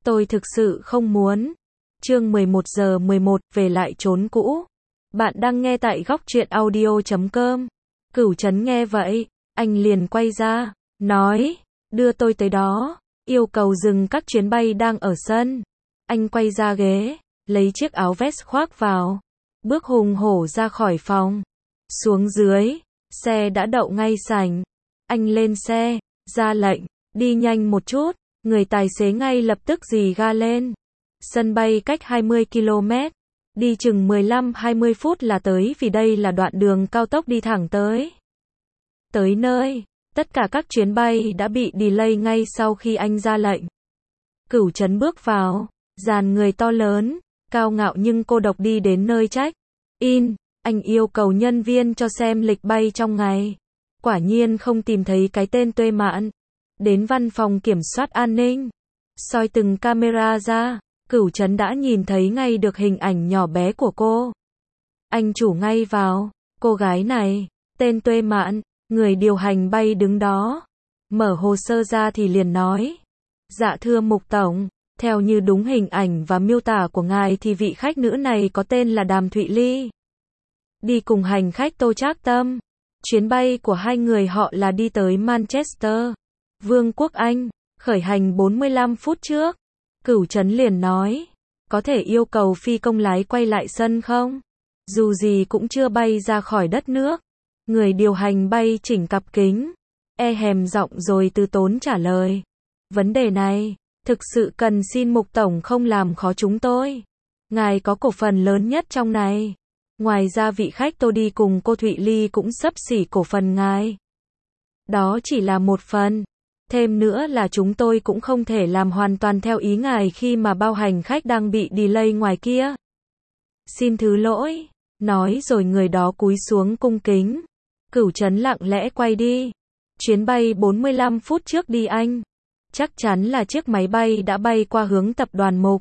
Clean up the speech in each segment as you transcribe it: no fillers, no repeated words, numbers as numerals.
Tôi thực sự không muốn. Chương 11:11 về lại chốn cũ. Bạn đang nghe tại góc truyện audio.com. Cửu Trấn nghe vậy, anh liền quay ra, nói, đưa tôi tới đó, yêu cầu dừng các chuyến bay đang ở sân. Anh quay ra ghế, lấy chiếc áo vest khoác vào, bước hùng hổ ra khỏi phòng. Xuống dưới, xe đã đậu ngay sảnh. Anh lên xe, ra lệnh, đi nhanh một chút. Người tài xế ngay lập tức rì ga lên. Sân bay cách 20 km, đi chừng 15-20 phút là tới vì đây là đoạn đường cao tốc đi thẳng tới. Tới nơi, tất cả các chuyến bay đã bị delay ngay sau khi anh ra lệnh. Cửu Trấn bước vào, dàn người to lớn, cao ngạo nhưng cô độc đi đến nơi check-in. Anh yêu cầu nhân viên cho xem lịch bay trong ngày. Quả nhiên không tìm thấy cái tên Tuệ Mạn. Đến văn phòng kiểm soát an ninh, soi từng camera ra, Cửu Trấn đã nhìn thấy ngay được hình ảnh nhỏ bé của cô. Anh chủ ngay vào, cô gái này, tên Tuệ Mạn, người điều hành bay đứng đó. Mở hồ sơ ra thì liền nói, dạ thưa Mục Tổng, theo như đúng hình ảnh và miêu tả của ngài thì vị khách nữ này có tên là Đàm Thụy Ly. Đi cùng hành khách Tô Trác Tâm. Chuyến bay của hai người họ là đi tới Manchester, Vương quốc Anh, khởi hành 45 phút trước. Cửu Trấn liền nói, có thể yêu cầu phi công lái quay lại sân không? Dù gì cũng chưa bay ra khỏi đất nước. Người điều hành bay chỉnh cặp kính, hèm giọng rồi từ tốn trả lời. Vấn đề này, thực sự cần xin Mục Tổng không làm khó chúng tôi. Ngài có cổ phần lớn nhất trong này. Ngoài ra vị khách tôi đi cùng cô Thụy Ly cũng xấp xỉ cổ phần ngài. Đó chỉ là một phần. Thêm nữa là chúng tôi cũng không thể làm hoàn toàn theo ý ngài khi mà bao hành khách đang bị delay ngoài kia. Xin thứ lỗi. Nói rồi người đó cúi xuống cung kính. Cửu Trấn lặng lẽ quay đi. Chuyến bay 45 phút trước đi Anh. Chắc chắn là chiếc máy bay đã bay qua hướng tập đoàn Mục.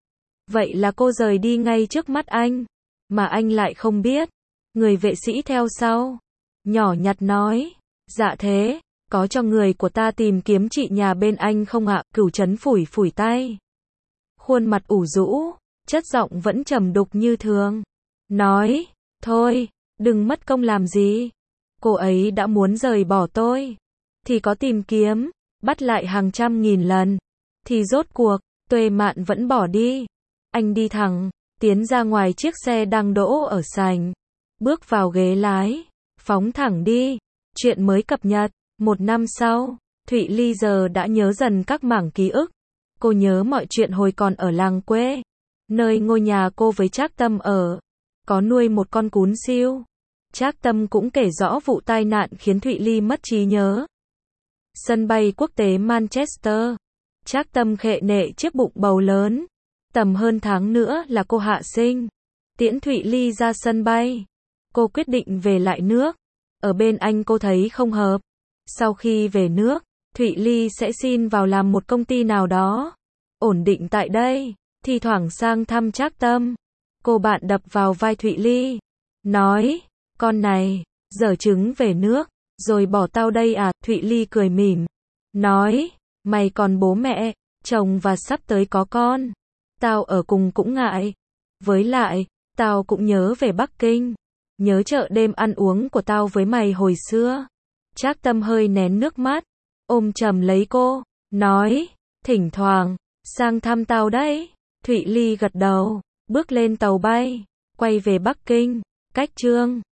Vậy là cô rời đi ngay trước mắt anh. Mà anh lại không biết. Người vệ sĩ theo sau, nhỏ nhặt nói, dạ thế, có cho người của ta tìm kiếm chị nhà bên anh không ạ? Cửu Trấn phủi phủi tay. Khuôn mặt ủ rũ, chất giọng vẫn trầm đục như thường. Nói, thôi, đừng mất công làm gì. Cô ấy đã muốn rời bỏ tôi. Thì có tìm kiếm, bắt lại hàng trăm nghìn lần. Thì rốt cuộc, Tuệ Mạn vẫn bỏ đi. Anh đi thẳng, tiến ra ngoài chiếc xe đang đỗ ở sảnh. Bước vào ghế lái, phóng thẳng đi. Chuyện mới cập nhật, 1 năm sau, Thụy Ly giờ đã nhớ dần các mảng ký ức. Cô nhớ mọi chuyện hồi còn ở làng quê, nơi ngôi nhà cô với Trác Tâm ở, có nuôi một con cún siêu. Trác Tâm cũng kể rõ vụ tai nạn khiến Thụy Ly mất trí nhớ. Sân bay quốc tế Manchester, Trác Tâm khệ nệ chiếc bụng bầu lớn. Tầm hơn tháng nữa là cô hạ sinh. Tiễn Thụy Ly ra sân bay. Cô quyết định về lại nước. Ở bên anh cô thấy không hợp. Sau khi về nước, Thụy Ly sẽ xin vào làm một công ty nào đó. Ổn định tại đây, thi thoảng sang thăm Trác Tâm. Cô bạn đập vào vai Thụy Ly. Nói, con này, dở trứng về nước, rồi bỏ tao đây à? Thụy Ly cười mỉm. Nói, mày còn bố mẹ, chồng và sắp tới có con. Tao ở cùng cũng ngại. Với lại, tao cũng nhớ về Bắc Kinh. Nhớ chợ đêm ăn uống của tao với mày hồi xưa. Trác Tâm hơi nén nước mắt, ôm chầm lấy cô, nói, thỉnh thoảng, sang thăm tao đấy. Thụy Ly gật đầu, bước lên tàu bay, quay về Bắc Kinh. Cách Chương